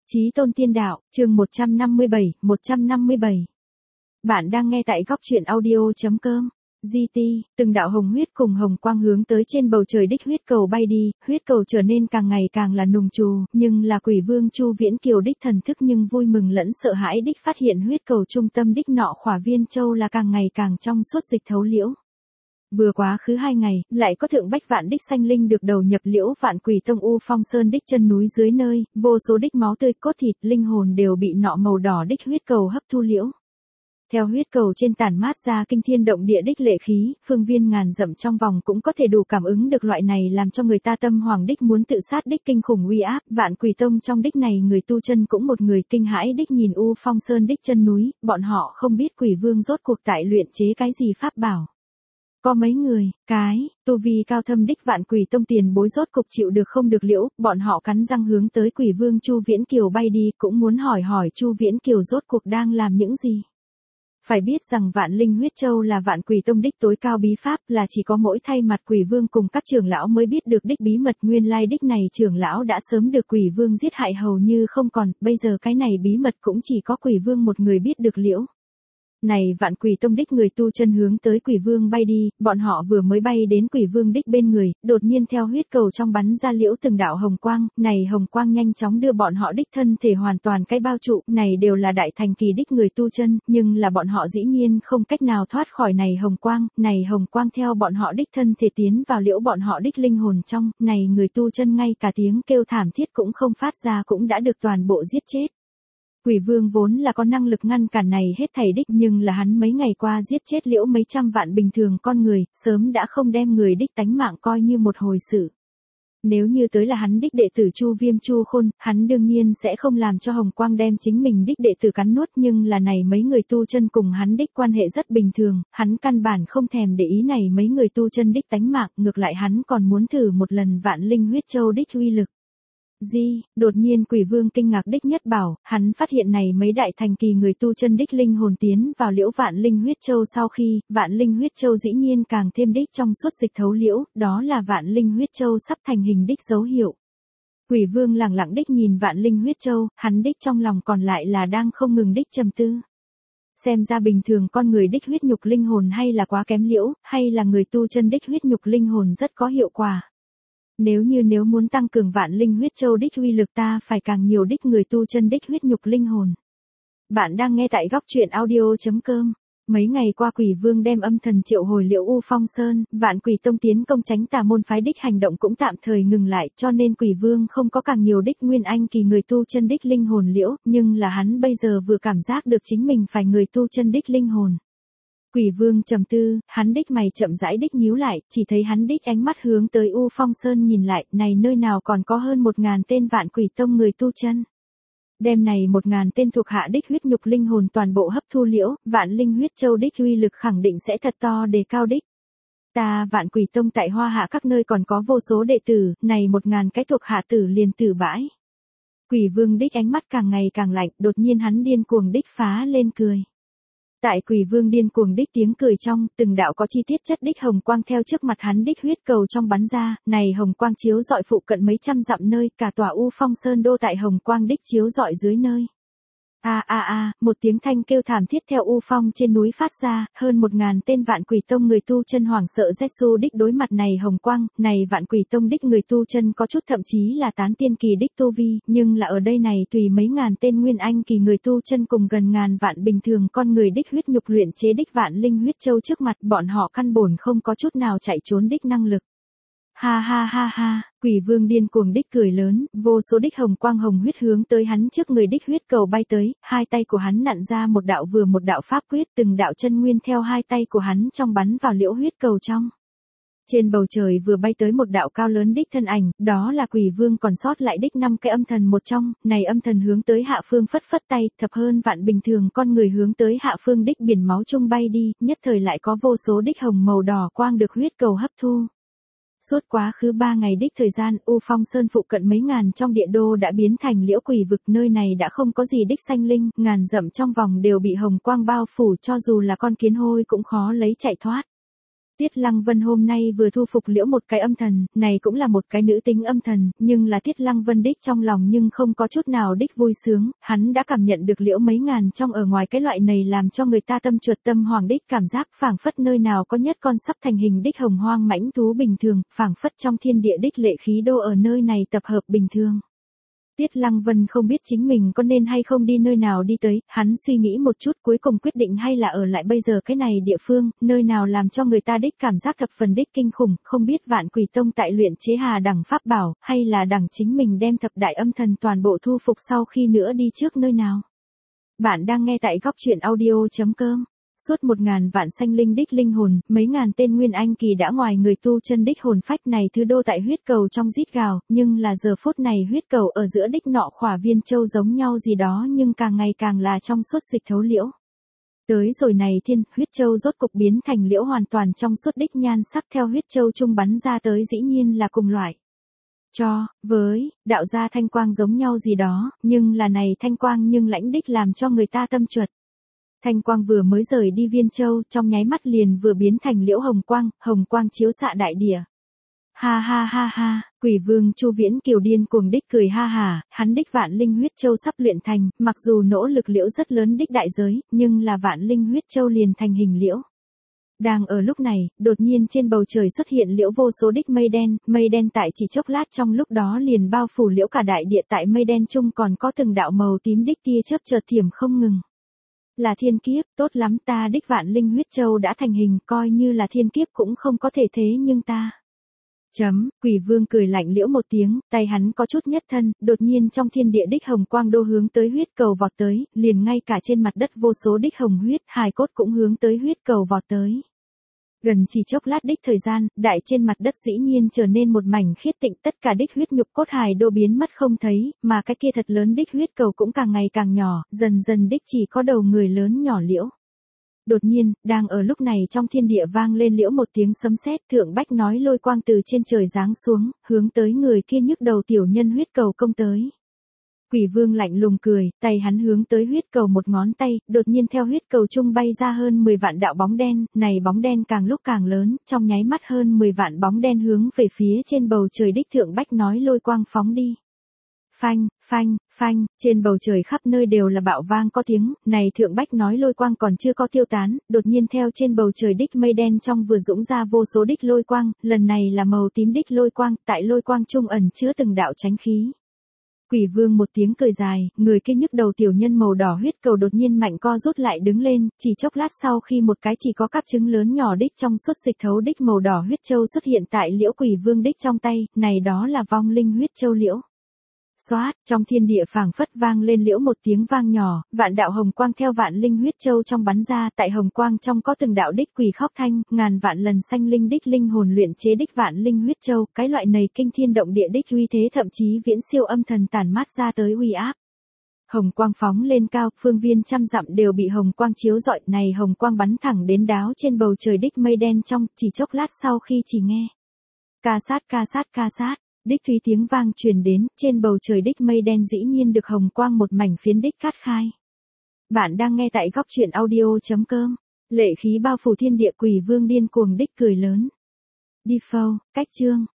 Chí Tôn Tiên Đạo, chương 157. Bạn đang nghe tại góc truyện audio.com. GT, từng đạo hồng huyết cùng hồng quang hướng tới trên bầu trời đích huyết cầu bay đi, huyết cầu trở nên càng ngày càng là nùng trù, nhưng là Quỷ Vương Chu Viễn Kiều đích thần thức nhưng vui mừng lẫn sợ hãi đích phát hiện huyết cầu trung tâm đích nọ khỏa viên châu là càng ngày càng trong suốt dịch thấu liễu. Vừa quá khứ 2 ngày, lại có thượng bách vạn đích sanh linh được đầu nhập liễu Vạn Quỷ Tông U Phong Sơn đích chân núi dưới nơi, vô số đích máu tươi cốt thịt linh hồn đều bị nọ màu đỏ đích huyết cầu hấp thu liễu. Theo huyết cầu trên tản mát ra kinh thiên động địa đích lệ khí, phương viên ngàn dặm trong vòng cũng có thể đủ cảm ứng được loại này làm cho người ta tâm hoàng đích muốn tự sát đích kinh khủng uy áp. Vạn Quỷ Tông trong đích này người tu chân cũng một người kinh hãi đích nhìn U Phong Sơn đích chân núi, bọn họ không biết Quỷ Vương rốt cuộc tại luyện chế cái gì pháp bảo. Có mấy người, tu vi cao thâm đích Vạn Quỷ Tông tiền bối rốt cục chịu được không được liễu, bọn họ cắn răng hướng tới Quỷ Vương Chu Viễn Kiều bay đi, cũng muốn hỏi Chu Viễn Kiều rốt cuộc đang làm những gì. Phải biết rằng Vạn Linh Huyết Châu là Vạn Quỷ Tông đích tối cao bí pháp, là chỉ có mỗi thay mặt Quỷ Vương cùng các trưởng lão mới biết được đích bí mật. Nguyên lai đích này trưởng lão đã sớm được Quỷ Vương giết hại hầu như không còn, bây giờ cái này bí mật cũng chỉ có Quỷ Vương một người biết được liễu. Này Vạn Quỷ Tông đích người tu chân hướng tới Quỷ Vương bay đi, bọn họ vừa mới bay đến Quỷ Vương đích bên người, đột nhiên theo huyết cầu trong bắn ra liễu từng đạo hồng quang, này hồng quang nhanh chóng đưa bọn họ đích thân thể hoàn toàn cái bao trụ, này đều là đại thành kỳ đích người tu chân, nhưng là bọn họ dĩ nhiên không cách nào thoát khỏi này hồng quang theo bọn họ đích thân thể tiến vào liễu bọn họ đích linh hồn trong, này người tu chân ngay cả tiếng kêu thảm thiết cũng không phát ra cũng đã được toàn bộ giết chết. Quỷ Vương vốn là có năng lực ngăn cản này hết thảy đích, nhưng là hắn mấy ngày qua giết chết liễu mấy trăm vạn bình thường con người, sớm đã không đem người đích tánh mạng coi như một hồi sự. Nếu như tới là hắn đích đệ tử Chu Viêm Chu Khôn, hắn đương nhiên sẽ không làm cho hồng quang đem chính mình đích đệ tử cắn nuốt, nhưng là này mấy người tu chân cùng hắn đích quan hệ rất bình thường, hắn căn bản không thèm để ý này mấy người tu chân đích tánh mạng, ngược lại hắn còn muốn thử một lần Vạn Linh Huyết Châu đích uy lực. Đột nhiên Quỷ Vương kinh ngạc đích nhất bảo, hắn phát hiện này mấy đại thành kỳ người tu chân đích linh hồn tiến vào liễu Vạn Linh Huyết Châu sau khi, Vạn Linh Huyết Châu dĩ nhiên càng thêm đích trong suốt dịch thấu liễu, đó là Vạn Linh Huyết Châu sắp thành hình đích dấu hiệu. Quỷ Vương lẳng lặng đích nhìn Vạn Linh Huyết Châu, hắn đích trong lòng còn lại là đang không ngừng đích trầm tư. Xem ra bình thường con người đích huyết nhục linh hồn hay là quá kém liễu, hay là người tu chân đích huyết nhục linh hồn rất có hiệu quả. Nếu muốn tăng cường Vạn Linh Huyết Châu đích uy lực ta phải càng nhiều đích người tu chân đích huyết nhục linh hồn. Bạn đang nghe tại góc truyện audio.com. Mấy ngày qua Quỷ Vương đem âm thần triệu hồi liễu U Phong Sơn, Vạn Quỷ Tông tiến công tránh tà môn phái đích hành động cũng tạm thời ngừng lại, cho nên Quỷ Vương không có càng nhiều đích nguyên anh kỳ người tu chân đích linh hồn liễu, nhưng là hắn bây giờ vừa cảm giác được chính mình phải người tu chân đích linh hồn. Quỷ Vương trầm tư, hắn đích mày chậm rãi đích nhíu lại, chỉ thấy hắn đích ánh mắt hướng tới U Phong Sơn nhìn lại, này nơi nào còn có hơn 1000 tên Vạn Quỷ Tông người tu chân. Đêm này 1000 tên thuộc hạ đích huyết nhục linh hồn toàn bộ hấp thu liễu, Vạn Linh Huyết Châu đích uy lực khẳng định sẽ thật to đề cao đích. Ta Vạn Quỷ Tông tại Hoa Hạ các nơi còn có vô số đệ tử, này 1000 cái thuộc hạ tử liền tử bãi. Quỷ Vương đích ánh mắt càng ngày càng lạnh, đột nhiên hắn điên cuồng đích phá lên cười. Tại Quỷ Vương điên cuồng đích tiếng cười trong, từng đạo có chi tiết chất đích hồng quang theo trước mặt hắn đích huyết cầu trong bắn ra, này hồng quang chiếu rọi phụ cận mấy trăm dặm nơi, cả tòa U Phong Sơn đô tại hồng quang đích chiếu rọi dưới nơi. Một tiếng thanh kêu thảm thiết theo U Phong trên núi phát ra, hơn 1000 tên Vạn Quỷ Tông người tu chân hoảng sợ Zetsu đích đối mặt này hồng quang, này Vạn Quỷ Tông đích người tu chân có chút thậm chí là tán tiên kỳ đích tu vi, nhưng là ở đây này tùy mấy ngàn tên nguyên anh kỳ người tu chân cùng gần ngàn vạn bình thường con người đích huyết nhục luyện chế đích Vạn Linh Huyết Châu trước mặt, bọn họ căn bổn không có chút nào chạy trốn đích năng lực. Ha, Quỷ Vương điên cuồng đích cười lớn, vô số đích hồng quang hồng huyết hướng tới hắn trước người đích huyết cầu bay tới, hai tay của hắn nặn ra một đạo pháp quyết, từng đạo chân nguyên theo hai tay của hắn trong bắn vào liễu huyết cầu trong. Trên bầu trời vừa bay tới một đạo cao lớn đích thân ảnh, đó là Quỷ Vương còn sót lại đích 5 cái âm thần một trong, này âm thần hướng tới hạ phương phất phất tay, thập hơn vạn bình thường con người hướng tới hạ phương đích biển máu trung bay đi, nhất thời lại có vô số đích hồng màu đỏ quang được huyết cầu hấp thu. Suốt quá khứ 3 ngày đích thời gian, U Phong Sơn phụ cận mấy ngàn trong địa đô đã biến thành liễu quỷ vực, nơi này đã không có gì đích sanh linh, ngàn dặm trong vòng đều bị hồng quang bao phủ, cho dù là con kiến hôi cũng khó lấy chạy thoát. Tiết Lăng Vân hôm nay vừa thu phục liễu một cái âm thần, này cũng là một cái nữ tính âm thần, nhưng là Tiết Lăng Vân đích trong lòng nhưng không có chút nào đích vui sướng, hắn đã cảm nhận được liễu mấy ngàn trong ở ngoài cái loại này làm cho người ta tâm chuột tâm hoàng đích cảm giác phảng phất nơi nào có nhất con sắp thành hình đích hồng hoang mãnh thú bình thường, phảng phất trong thiên địa đích lệ khí đô ở nơi này tập hợp bình thường. Tiết Lăng Vân không biết chính mình có nên hay không đi nơi nào đi tới, hắn suy nghĩ một chút cuối cùng quyết định hay là ở lại bây giờ cái này địa phương, nơi nào làm cho người ta đích cảm giác thập phần đích kinh khủng, không biết Vạn Quỷ Tông tại luyện chế hà đẳng pháp bảo, hay là đẳng chính mình đem thập đại âm thần toàn bộ thu phục sau khi nữa đi trước nơi nào. Bạn đang nghe tại góc truyện audio.com. Suốt 1000 vạn sanh linh đích linh hồn, mấy ngàn tên nguyên anh kỳ đã ngoài người tu chân đích hồn phách này thứ đô tại huyết cầu trong rít gào, nhưng là giờ phút này huyết cầu ở giữa đích nọ khỏa viên châu giống nhau gì đó nhưng càng ngày càng là trong suốt dịch thấu liễu. Tới rồi này thiên, huyết châu rốt cục biến thành liễu hoàn toàn trong suốt đích nhan sắc theo huyết châu trung bắn ra tới dĩ nhiên là cùng loại. Với, đạo gia thanh quang giống nhau gì đó, nhưng là này thanh quang nhưng lãnh đích làm cho người ta tâm chuột. Thanh quang vừa mới rời đi viên châu, trong nháy mắt liền vừa biến thành liễu hồng quang chiếu xạ đại địa. Ha ha ha ha, Quỷ Vương Chu Viễn Kiều điên cuồng đích cười ha hà, hắn đích vạn linh huyết châu sắp luyện thành, mặc dù nỗ lực liễu rất lớn đích đại giới, nhưng là vạn linh huyết châu liền thành hình liễu. Đang ở lúc này, đột nhiên trên bầu trời xuất hiện liễu vô số đích mây đen tại chỉ chốc lát trong lúc đó liền bao phủ liễu cả đại địa tại mây đen chung còn có từng đạo màu tím đích tia chớp chợt thiểm không ngừng. Là thiên kiếp, tốt lắm ta đích vạn linh huyết châu đã thành hình, coi như là thiên kiếp cũng không có thể thế nhưng ta. Quỷ Vương cười lạnh liễu một tiếng, tay hắn có chút nhất thân, đột nhiên trong thiên địa đích hồng quang đô hướng tới huyết cầu vọt tới, liền ngay cả trên mặt đất vô số đích hồng huyết, hài cốt cũng hướng tới huyết cầu vọt tới. Gần chỉ chốc lát đích thời gian, đại trên mặt đất dĩ nhiên trở nên một mảnh khiết tịnh, tất cả đích huyết nhục cốt hài đô biến mất không thấy, mà cái kia thật lớn đích huyết cầu cũng càng ngày càng nhỏ, dần dần đích chỉ có đầu người lớn nhỏ liễu. Đột nhiên, đang ở lúc này trong thiên địa vang lên liễu một tiếng sấm sét, Thượng Bách nói lôi quang từ trên trời giáng xuống, hướng tới người kia nhức đầu tiểu nhân huyết cầu công tới. Quỷ Vương lạnh lùng cười, tay hắn hướng tới huyết cầu một ngón tay, đột nhiên theo huyết cầu trung bay ra hơn 10 vạn đạo bóng đen, này bóng đen càng lúc càng lớn, trong nháy mắt hơn 10 vạn bóng đen hướng về phía trên bầu trời đích Thượng Bách nói lôi quang phóng đi. Phanh, phanh, phanh, trên bầu trời khắp nơi đều là bạo vang có tiếng, này Thượng Bách nói lôi quang còn chưa có tiêu tán, đột nhiên theo trên bầu trời đích mây đen trong vừa dũng ra vô số đích lôi quang, lần này là màu tím đích lôi quang, tại lôi quang trung ẩn chứa từng đạo chánh khí. Quỷ Vương một tiếng cười dài, người kia nhức đầu tiểu nhân màu đỏ huyết cầu đột nhiên mạnh co rút lại đứng lên, chỉ chốc lát sau khi một cái chỉ có cáp trứng lớn nhỏ đích trong suốt dịch thấu đích màu đỏ huyết châu xuất hiện tại liễu Quỷ Vương đích trong tay, này đó là vong linh huyết châu liễu. Xoát, trong thiên địa phảng phất vang lên liễu một tiếng vang nhỏ, vạn đạo hồng quang theo vạn linh huyết châu trong bắn ra, tại hồng quang trong có từng đạo đích quỷ khóc thanh, ngàn vạn lần sanh linh đích linh hồn luyện chế đích vạn linh huyết châu, cái loại này kinh thiên động địa đích uy thế thậm chí viễn siêu âm thần tản mát ra tới uy áp. Hồng quang phóng lên cao, phương viên trăm dặm đều bị hồng quang chiếu rọi, này hồng quang bắn thẳng đến đáo trên bầu trời đích mây đen trong, chỉ chốc lát sau khi chỉ nghe. Ca sát. Đích thúy tiếng vang truyền đến, trên bầu trời đích mây đen dĩ nhiên được hồng quang một mảnh phiến đích cát khai. Bạn đang nghe tại góc truyện audio.com. Lệ khí bao phủ thiên địa Quỷ Vương điên cuồng đích cười lớn. Đi phâu, cách chương.